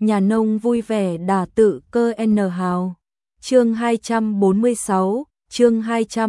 nhà nông vui vẻ đả tự cơ N hào. Chương 246, chương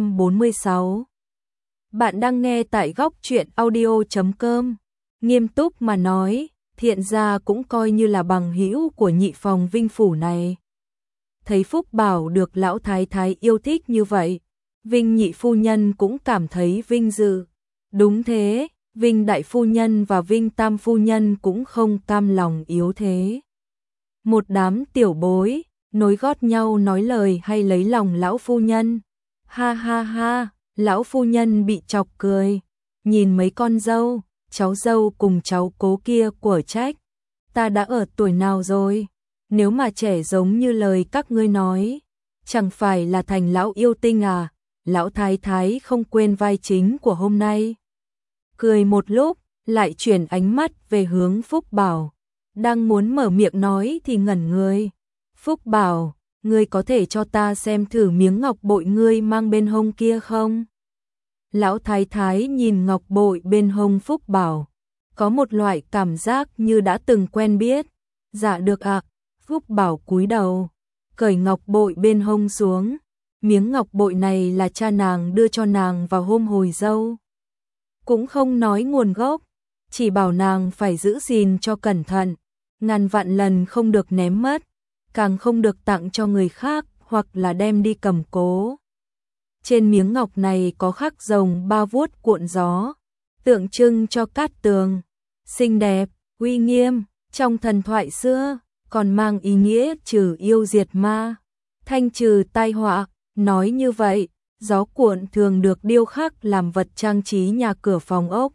246. Bạn đang nghe tại góc truyện audio.com. Nghiêm túc mà nói, Thiện gia cũng coi như là bằng hữu của nhị phòng Vinh phủ này. Thấy Phúc Bảo được lão thái thái yêu thích như vậy, Vinh nhị phu nhân cũng cảm thấy vinh dự. Đúng thế, Vinh đại phu nhân và Vinh tam phu nhân cũng không cam lòng yếu thế. Một đám tiểu bối, nối gót nhau nói lời hay lấy lòng lão phu nhân. Ha ha ha, lão phu nhân bị chọc cười, nhìn mấy con dâu, cháu dâu cùng cháu cố kia của trách. Ta đã ở tuổi nào rồi, nếu mà trẻ giống như lời các ngươi nói, chẳng phải là thành lão yêu tinh à, lão thái thái không quên vai chính của hôm nay. Cười một lúc, lại chuyển ánh mắt về hướng Phúc Bảo, đang muốn mở miệng nói thì ngẩn người. Phúc Bảo, ngươi có thể cho ta xem thử miếng ngọc bội ngươi mang bên hông kia không? Lão thái thái nhìn ngọc bội bên hông Phúc Bảo, có một loại cảm giác như đã từng quen biết. Dạ được ạ. Phúc Bảo cúi đầu, cởi ngọc bội bên hông xuống. Miếng ngọc bội này là cha nàng đưa cho nàng vào hôm hồi dâu. Cũng không nói nguồn gốc, chỉ bảo nàng phải giữ gìn cho cẩn thận, ngàn vạn lần không được ném mất, càng không được tặng cho người khác hoặc là đem đi cầm cố. Trên miếng ngọc này có khắc rồng ba vuốt cuộn gió, tượng trưng cho cát tường, xinh đẹp, uy nghiêm, trong thần thoại xưa, còn mang ý nghĩa trừ yêu diệt ma, thanh trừ tai họa. Nói như vậy, gió cuộn thường được điêu khắc làm vật trang trí nhà cửa phòng ốc.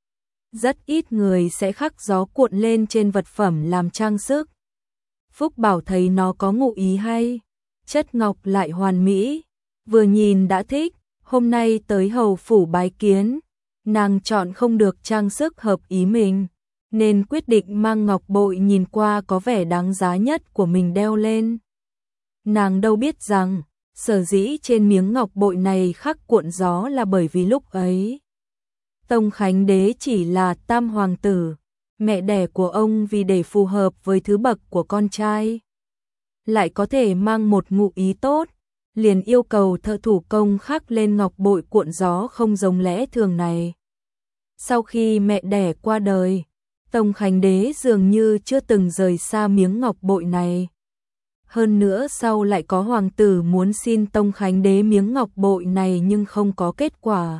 Rất ít người sẽ khắc gió cuộn lên trên vật phẩm làm trang sức. Phúc Bảo thấy nó có ngụ ý hay, chất ngọc lại hoàn mỹ, vừa nhìn đã thích. Hôm nay tới hầu phủ bái kiến, nàng chọn không được trang sức hợp ý mình, nên quyết định mang ngọc bội nhìn qua có vẻ đáng giá nhất của mình đeo lên. Nàng đâu biết rằng, sở dĩ trên miếng ngọc bội này khắc cuộn gió là bởi vì lúc ấy Tông Khánh Đế chỉ là tam hoàng tử, mẹ đẻ của ông vì để phù hợp với thứ bậc của con trai, lại có thể mang một ngụ ý tốt, liền yêu cầu thợ thủ công khắc lên ngọc bội cuộn gió không giống lẽ thường này. Sau khi mẹ đẻ qua đời, Tông Khánh Đế dường như chưa từng rời xa miếng ngọc bội này. Hơn nữa sau lại có hoàng tử muốn xin Tông Khánh Đế miếng ngọc bội này nhưng không có kết quả.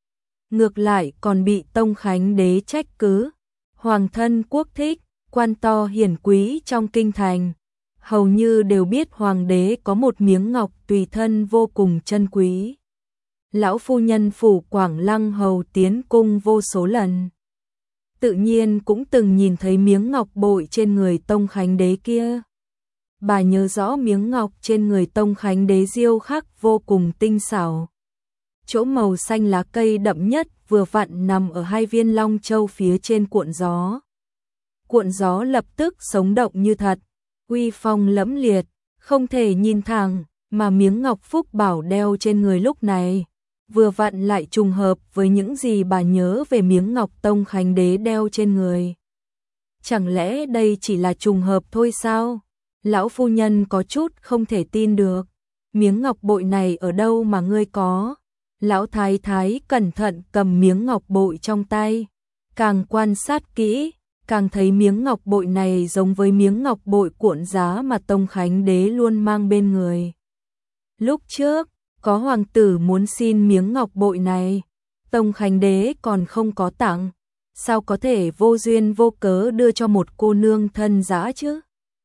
Ngược lại còn bị Tông Khánh Đế trách cứ. Hoàng thân quốc thích, quan to hiển quý trong kinh thành, hầu như đều biết hoàng đế có một miếng ngọc tùy thân vô cùng chân quý. Lão phu nhân phủ Quảng Lăng hầu tiến cung vô số lần, tự nhiên cũng từng nhìn thấy miếng ngọc bội trên người Tông Khánh Đế kia. Bà nhớ rõ miếng ngọc trên người Tông Khánh Đế diêu khắc vô cùng tinh xảo. Chỗ màu xanh lá cây đậm nhất vừa vặn nằm ở hai viên long châu phía trên cuộn gió. Cuộn gió lập tức sống động như thật, uy phong lẫm liệt, không thể nhìn thẳng, mà miếng ngọc Phúc Bảo đeo trên người lúc này, vừa vặn lại trùng hợp với những gì bà nhớ về miếng ngọc Tông Khánh Đế đeo trên người. Chẳng lẽ đây chỉ là trùng hợp thôi sao? Lão phu nhân có chút không thể tin được. Miếng ngọc bội này ở đâu mà ngươi có? Lão thái thái cẩn thận cầm miếng ngọc bội trong tay, càng quan sát kỹ, càng thấy miếng ngọc bội này giống với miếng ngọc bội cuộn giá mà Tông Khánh Đế luôn mang bên người. Lúc trước, có hoàng tử muốn xin miếng ngọc bội này, Tông Khánh Đế còn không có tặng, sao có thể vô duyên vô cớ đưa cho một cô nương thân dã chứ?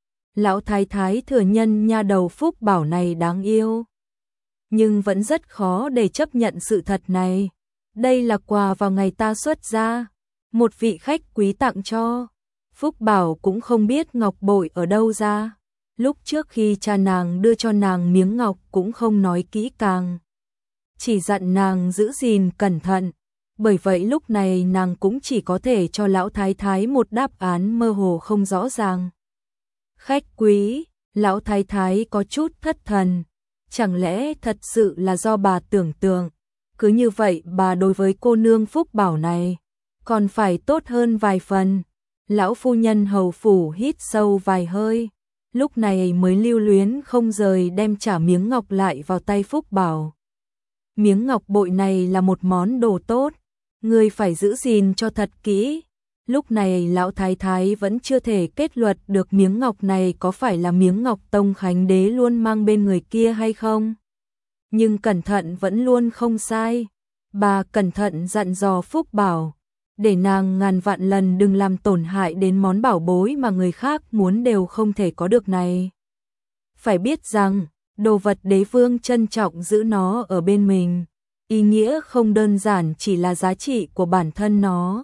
Lão thái thái thừa nhận nha đầu Phúc Bảo này đáng yêu, nhưng vẫn rất khó để chấp nhận sự thật này. Đây là quà vào ngày ta xuất gia, một vị khách quý tặng cho. Phúc Bảo cũng không biết ngọc bội ở đâu ra. Lúc trước khi cha nàng đưa cho nàng miếng ngọc cũng không nói kỹ càng, chỉ dặn nàng giữ gìn cẩn thận. Bởi vậy lúc này nàng cũng chỉ có thể cho lão thái thái một đáp án mơ hồ không rõ ràng. Khách quý, lão thái thái có chút thất thần. Chẳng lẽ thật sự là do bà tưởng tượng, cứ như vậy bà đối với cô nương Phúc Bảo này còn phải tốt hơn vài phần. Lão phu nhân hầu phủ hít sâu vài hơi, lúc này mới lưu luyến không rời đem trả miếng ngọc lại vào tay Phúc Bảo. Miếng ngọc bội này là một món đồ tốt, ngươi phải giữ gìn cho thật kỹ. Lúc này lão thái thái vẫn chưa thể kết luận được miếng ngọc này có phải là miếng ngọc Tông Khánh Đế luôn mang bên người kia hay không. Nhưng cẩn thận vẫn luôn không sai. Bà cẩn thận dặn dò Phúc Bảo, để nàng ngàn vạn lần đừng làm tổn hại đến món bảo bối mà người khác muốn đều không thể có được này. Phải biết rằng, đồ vật đế vương trân trọng giữ nó ở bên mình, ý nghĩa không đơn giản chỉ là giá trị của bản thân nó.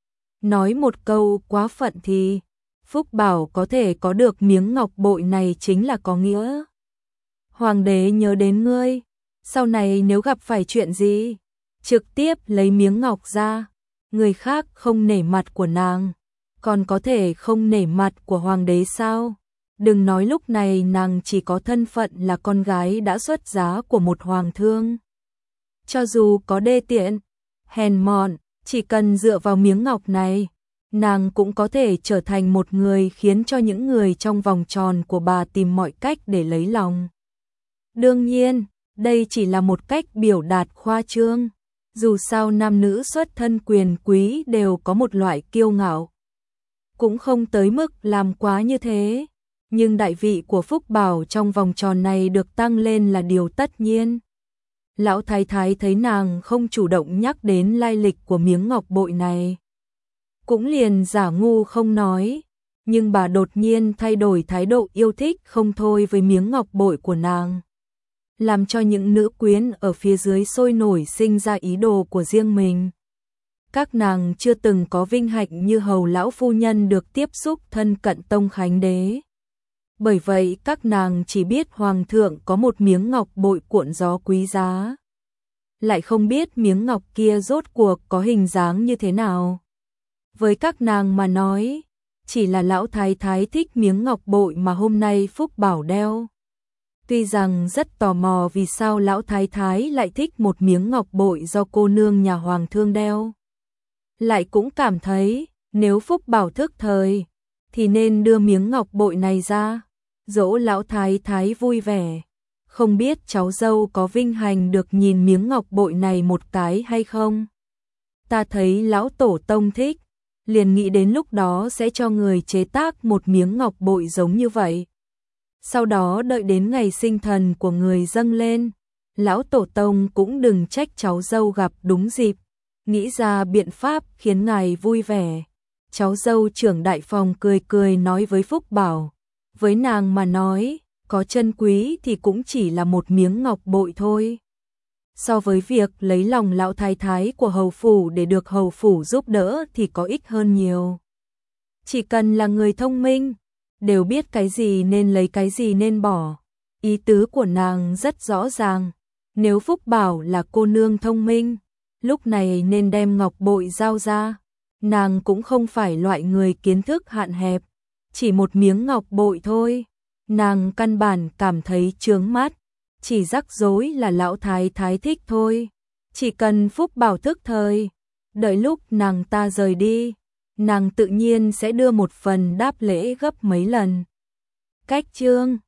Nói một câu quá phận thì, Phúc Bảo có thể có được miếng ngọc bội này chính là có nghĩa. Hoàng đế nhớ đến ngươi, sau này nếu gặp phải chuyện gì, trực tiếp lấy miếng ngọc ra, người khác không nể mặt của nàng, còn có thể không nể mặt của hoàng đế sao? Đừng nói lúc này nàng chỉ có thân phận là con gái đã xuất giá của một hoàng thương. Cho dù có đê tiện, hèn mọn, chỉ cần dựa vào miếng ngọc này, nàng cũng có thể trở thành một người khiến cho những người trong vòng tròn của bà tìm mọi cách để lấy lòng. Đương nhiên, đây chỉ là một cách biểu đạt khoa trương. Dù sao nam nữ xuất thân quyền quý đều có một loại kiêu ngạo. Cũng không tới mức làm quá như thế. Nhưng đại vị của Phúc Bảo trong vòng tròn này được tăng lên là điều tất nhiên. Lão thái thái thấy nàng không chủ động nhắc đến lai lịch của miếng ngọc bội này, cũng liền giả ngu không nói. Nhưng bà đột nhiên thay đổi thái độ yêu thích không thôi với miếng ngọc bội của nàng, làm cho những nữ quyến ở phía dưới sôi nổi sinh ra ý đồ của riêng mình. Các nàng chưa từng có vinh hạnh như hầu lão phu nhân được tiếp xúc thân cận Tông Khánh Đế. Bởi vậy các nàng chỉ biết hoàng thượng có một miếng ngọc bội cuộn gió quý giá, lại không biết miếng ngọc kia rốt cuộc có hình dáng như thế nào. Với các nàng mà nói, chỉ là lão thái thái thích miếng ngọc bội mà hôm nay Phúc Bảo đeo. Tuy rằng rất tò mò vì sao lão thái thái lại thích một miếng ngọc bội do cô nương nhà hoàng thương đeo, lại cũng cảm thấy nếu Phúc Bảo thức thời thì nên đưa miếng ngọc bội này ra, dỗ lão thái thái vui vẻ. Không biết cháu dâu có vinh hạnh được nhìn miếng ngọc bội này một cái hay không? Ta thấy lão tổ tông thích, liền nghĩ đến lúc đó sẽ cho người chế tác một miếng ngọc bội giống như vậy. Sau đó đợi đến ngày sinh thần của người dâng lên, lão tổ tông cũng đừng trách cháu dâu gặp đúng dịp, nghĩ ra biện pháp khiến ngài vui vẻ. Cháu dâu trưởng đại phòng cười cười nói với Phúc Bảo, với nàng mà nói, có chân quý thì cũng chỉ là một miếng ngọc bội thôi. So với việc lấy lòng lão thái thái của hầu phủ để được hầu phủ giúp đỡ thì có ích hơn nhiều. Chỉ cần là người thông minh, đều biết cái gì nên lấy cái gì nên bỏ. Ý tứ của nàng rất rõ ràng, nếu Phúc Bảo là cô nương thông minh, lúc này nên đem ngọc bội giao ra. Nàng cũng không phải loại người kiến thức hạn hẹp, chỉ một miếng ngọc bội thôi, nàng căn bản cảm thấy chướng mắt, chỉ rắc rối là lão thái thái thích thôi. Chỉ cần Phúc Bảo thức thời, đợi lúc nàng ta rời đi, nàng tự nhiên sẽ đưa một phần đáp lễ gấp mấy lần. Cách chương